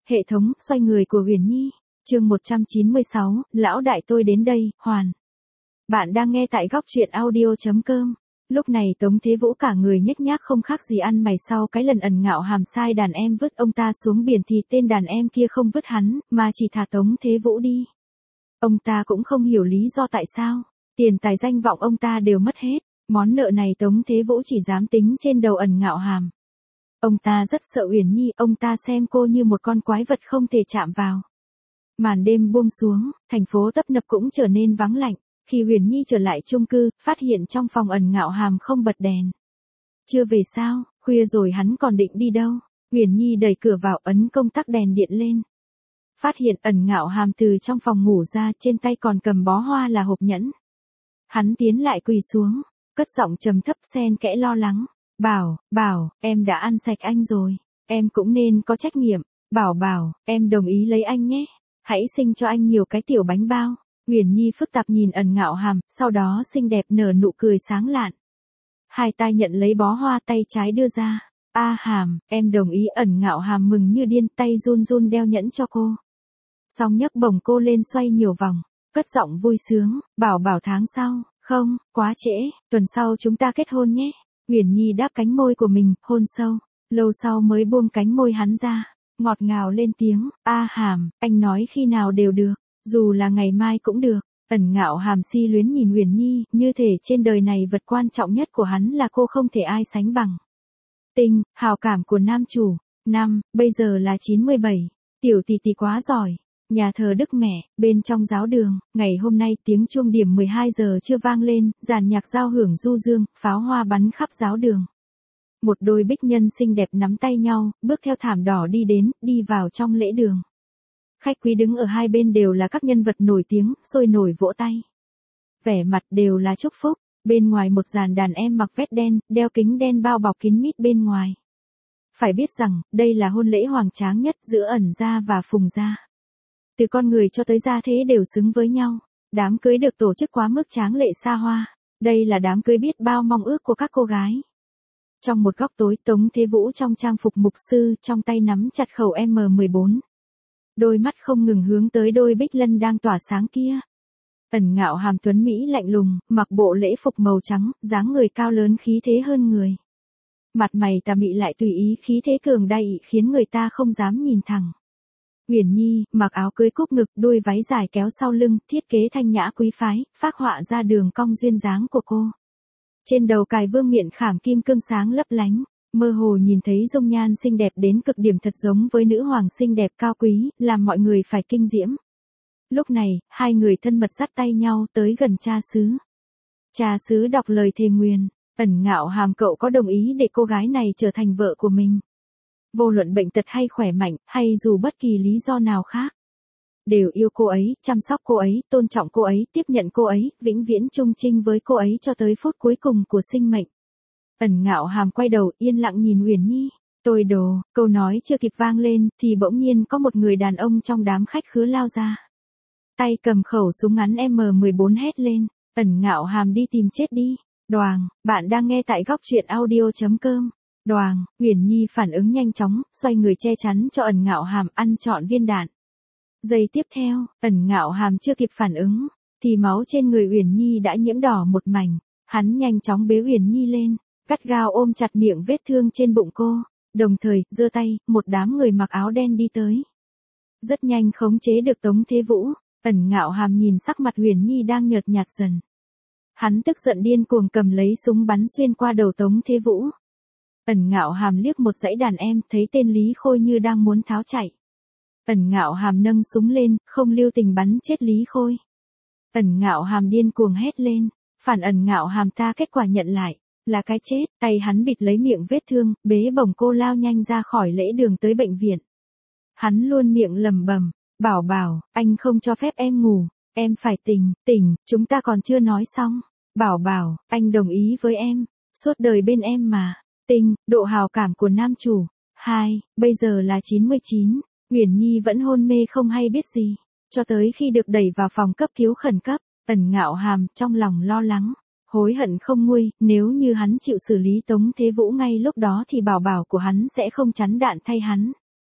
Hệ thống, xoay người của Huyền Nhi. Chương 196, lão đại tôi đến đây, hoàn. Bạn đang nghe tại góc truyện audio.com. Lúc này Tống Thế Vũ cả người nhếch nhác không khác gì ăn mày sau cái lần ẩn ngạo hàm sai đàn em vứt ông ta xuống biển thì tên đàn em kia không vứt hắn, mà chỉ thả Tống Thế Vũ đi. Ông ta cũng không hiểu lý do tại sao, tiền tài danh vọng ông ta đều mất hết, món nợ này Tống Thế Vũ chỉ dám tính trên đầu ẩn ngạo hàm. Ông ta rất sợ Uyển Nhi, ông ta xem cô như một con quái vật không thể chạm vào. Màn đêm buông xuống, thành phố tấp nập cũng trở nên vắng lạnh. Khi Uyển Nhi trở lại chung cư, phát hiện trong phòng ẩn ngạo hàm không bật đèn. Chưa về sao, khuya rồi hắn còn định đi đâu? Uyển Nhi đẩy cửa vào, ấn công tắc đèn điện lên. Phát hiện ẩn ngạo hàm từ trong phòng ngủ ra, trên tay còn cầm bó hoa là hộp nhẫn. Hắn tiến lại quỳ xuống, cất giọng trầm thấp xen kẽ lo lắng. Bảo, em đã ăn sạch anh rồi. Em cũng nên có trách nhiệm. Bảo, em đồng ý lấy anh nhé. Hãy sinh cho anh nhiều cái tiểu bánh bao. Uyển Nhi phức tạp nhìn ẩn ngạo hàm, sau đó xinh đẹp nở nụ cười sáng lạn. Hai tay nhận lấy bó hoa, tay trái đưa ra. Hàm, em đồng ý. Ẩn ngạo hàm mừng như điên, tay run run đeo nhẫn cho cô. Xong nhấc bổng cô lên xoay nhiều vòng, cất giọng vui sướng. Bảo tháng sau. Không, quá trễ, tuần sau chúng ta kết hôn nhé. Uyển Nhi đáp cánh môi của mình, hôn sâu, lâu sau mới buông cánh môi hắn ra, ngọt ngào lên tiếng, Hàm, anh nói khi nào đều được, dù là ngày mai cũng được. Ẩn ngạo hàm si luyến nhìn Uyển Nhi, như thể trên đời này vật quan trọng nhất của hắn là cô không thể ai sánh bằng. Tình, hào cảm của nam chủ, bây giờ là 97, tiểu tỷ tỷ quá giỏi. Nhà thờ Đức Mẹ, bên trong giáo đường, ngày hôm nay tiếng chuông điểm 12 giờ chưa vang lên, dàn nhạc giao hưởng du dương, pháo hoa bắn khắp giáo đường. Một đôi bích nhân xinh đẹp nắm tay nhau, bước theo thảm đỏ đi vào trong lễ đường. Khách quý đứng ở hai bên đều là các nhân vật nổi tiếng, sôi nổi vỗ tay. Vẻ mặt đều là chúc phúc, bên ngoài một dàn đàn em mặc vest đen, đeo kính đen bao bọc kín mít bên ngoài. Phải biết rằng, đây là hôn lễ hoành tráng nhất giữa ẩn gia và Phùng gia. Từ con người cho tới gia thế đều xứng với nhau. Đám cưới được tổ chức quá mức tráng lệ xa hoa. Đây là đám cưới biết bao mong ước của các cô gái. Trong một góc tối, Tống Thế Vũ trong trang phục mục sư, trong tay nắm chặt khẩu M14. Đôi mắt không ngừng hướng tới đôi bích lân đang tỏa sáng kia. Ẩn ngạo hàm tuấn Mỹ lạnh lùng, mặc bộ lễ phục màu trắng, dáng người cao lớn khí thế hơn người. Mặt mày tà mị lại tùy ý, khí thế cường đại khiến người ta không dám nhìn thẳng. Uyển Nhi, mặc áo cưới cúc ngực, đuôi váy dài kéo sau lưng, thiết kế thanh nhã quý phái, phác họa ra đường cong duyên dáng của cô. Trên đầu cài vương miện khảm kim cương sáng lấp lánh, mơ hồ nhìn thấy dung nhan xinh đẹp đến cực điểm thật giống với nữ hoàng xinh đẹp cao quý, làm mọi người phải kinh diễm. Lúc này, hai người thân mật dắt tay nhau tới gần cha xứ. Cha xứ đọc lời thề nguyền, ẩn ngạo hàm cậu có đồng ý để cô gái này trở thành vợ của mình? Vô luận bệnh tật hay khỏe mạnh, hay dù bất kỳ lý do nào khác. Đều yêu cô ấy, chăm sóc cô ấy, tôn trọng cô ấy, tiếp nhận cô ấy, vĩnh viễn chung chinh với cô ấy cho tới phút cuối cùng của sinh mệnh. Ẩn ngạo hàm quay đầu yên lặng nhìn Uyển Nhi. Tôi đồ, câu nói chưa kịp vang lên, thì bỗng nhiên có một người đàn ông trong đám khách khứa lao ra. Tay cầm khẩu súng ngắn M14 hét lên. Ẩn ngạo hàm đi tìm chết đi. Đoàng, bạn đang nghe tại góc truyện audio.com. Đoàng, Uyển Nhi phản ứng nhanh chóng, xoay người che chắn cho ẩn ngạo hàm ăn trọn viên đạn. Giây tiếp theo, ẩn ngạo hàm chưa kịp phản ứng, thì máu trên người Uyển Nhi đã nhiễm đỏ một mảnh. Hắn nhanh chóng bế Uyển Nhi lên, gắt gao ôm chặt miệng vết thương trên bụng cô, đồng thời, giơ tay, một đám người mặc áo đen đi tới. Rất nhanh khống chế được Tống Thế Vũ, ẩn ngạo hàm nhìn sắc mặt Uyển Nhi đang nhợt nhạt dần. Hắn tức giận điên cuồng cầm lấy súng bắn xuyên qua đầu Tống Thế Vũ. Ẩn ngạo hàm liếc một dãy đàn em, thấy tên Lý Khôi như đang muốn tháo chạy. Ẩn ngạo hàm nâng súng lên, không lưu tình bắn chết Lý Khôi. Ẩn ngạo hàm điên cuồng hét lên, phản ẩn ngạo hàm ta kết quả nhận lại, là cái chết. Tay hắn bịt lấy miệng vết thương, bế bổng cô lao nhanh ra khỏi lễ đường tới bệnh viện. Hắn luôn miệng lầm bầm, bảo, anh không cho phép em ngủ, em phải tỉnh, chúng ta còn chưa nói xong. Bảo, anh đồng ý với em, suốt đời bên em mà. Độ hào cảm của nam chủ. 2, bây giờ là 99. Uyển Nhi vẫn hôn mê không hay biết gì. Cho tới khi được đẩy vào phòng cấp cứu khẩn cấp, ẩn ngạo hàm trong lòng lo lắng. Hối hận không nguôi, nếu như hắn chịu xử lý Tống Thế Vũ ngay lúc đó thì bảo của hắn sẽ không chắn đạn thay hắn.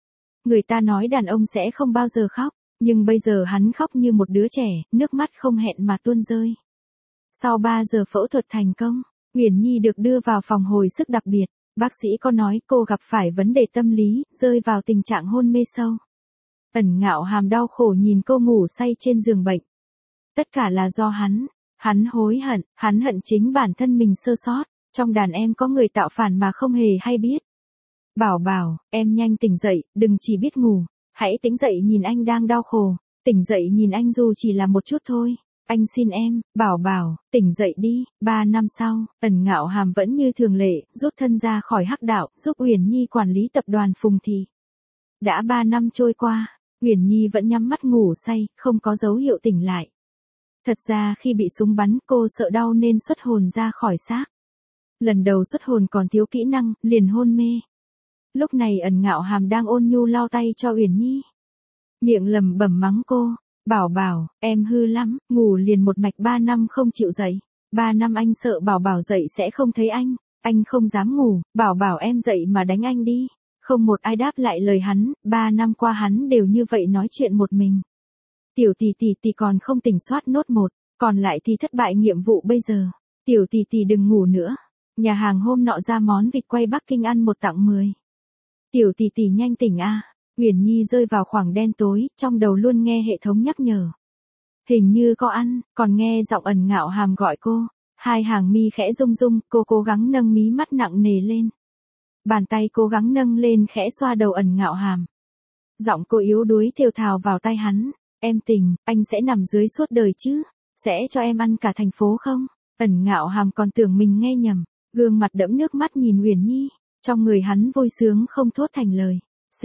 Người ta nói đàn ông sẽ không bao giờ khóc, nhưng bây giờ hắn khóc như một đứa trẻ, nước mắt không hẹn mà tuôn rơi. Sau 3 giờ phẫu thuật thành công, Uyển Nhi được đưa vào phòng hồi sức đặc biệt. Bác sĩ có nói cô gặp phải vấn đề tâm lý, rơi vào tình trạng hôn mê sâu. Ẩn Ngạo Hàm đau khổ nhìn cô ngủ say trên giường bệnh. Tất cả là do hắn hối hận, hắn hận chính bản thân mình sơ sót, trong đàn em có người tạo phản mà không hề hay biết. Bảo Bảo, em nhanh tỉnh dậy, đừng chỉ biết ngủ, hãy tỉnh dậy nhìn anh đang đau khổ, tỉnh dậy nhìn anh dù chỉ là một chút thôi. Anh xin em, Bảo Bảo, tỉnh dậy đi. 3 năm sau, Ẩn Ngạo Hàm vẫn như thường lệ, rút thân ra khỏi hắc đạo, giúp Uyển Nhi quản lý tập đoàn Phùng Thị. Đã 3 năm trôi qua, Uyển Nhi vẫn nhắm mắt ngủ say, không có dấu hiệu tỉnh lại. Thật ra khi bị súng bắn, cô sợ đau nên xuất hồn ra khỏi xác. Lần đầu xuất hồn còn thiếu kỹ năng, liền hôn mê. Lúc này Ẩn Ngạo Hàm đang ôn nhu lau tay cho Uyển Nhi. Miệng lẩm bẩm mắng cô. Bảo Bảo, em hư lắm, ngủ liền một mạch 3 năm không chịu dậy. 3 năm anh sợ Bảo Bảo dậy sẽ không thấy anh không dám ngủ, Bảo Bảo em dậy mà đánh anh đi. Không một ai đáp lại lời hắn, 3 năm qua hắn đều như vậy nói chuyện một mình. Tiểu tỷ còn không tỉnh soát nốt một, còn lại thì thất bại nhiệm vụ bây giờ. Tiểu tỷ đừng ngủ nữa. Nhà hàng hôm nọ ra món vịt quay Bắc Kinh ăn 1 tặng 10. Tiểu tỷ nhanh tỉnh a. Uyển Nhi rơi vào khoảng đen tối, trong đầu luôn nghe hệ thống nhắc nhở. Hình như có ăn, còn nghe giọng Ẩn Ngạo Hàm gọi cô. Hai hàng mi khẽ rung rung, cô cố gắng nâng mí mắt nặng nề lên. Bàn tay cố gắng nâng lên khẽ xoa đầu Ẩn Ngạo Hàm. Giọng cô yếu đuối thều thào vào tai hắn. Em tỉnh, anh sẽ nằm dưới suốt đời chứ? Sẽ cho em ăn cả thành phố không? Ẩn Ngạo Hàm còn tưởng mình nghe nhầm, gương mặt đẫm nước mắt nhìn Uyển Nhi. Trong người hắn vui sướng không thốt thành lời.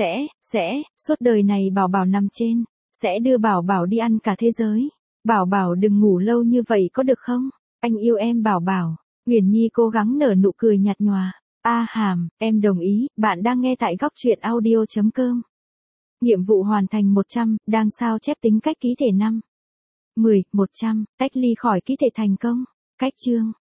Suốt đời này Bảo Bảo nằm trên, sẽ đưa Bảo Bảo đi ăn cả thế giới. Bảo Bảo đừng ngủ lâu như vậy có được không? Anh yêu em Bảo Bảo. Uyển Nhi cố gắng nở nụ cười nhạt nhòa. Hàm, em đồng ý, bạn đang nghe tại góc truyện audio.com. Nhiệm vụ hoàn thành 100, đang sao chép tính cách ký thể 5. 10, 100, tách ly khỏi ký thể thành công. Cách chương.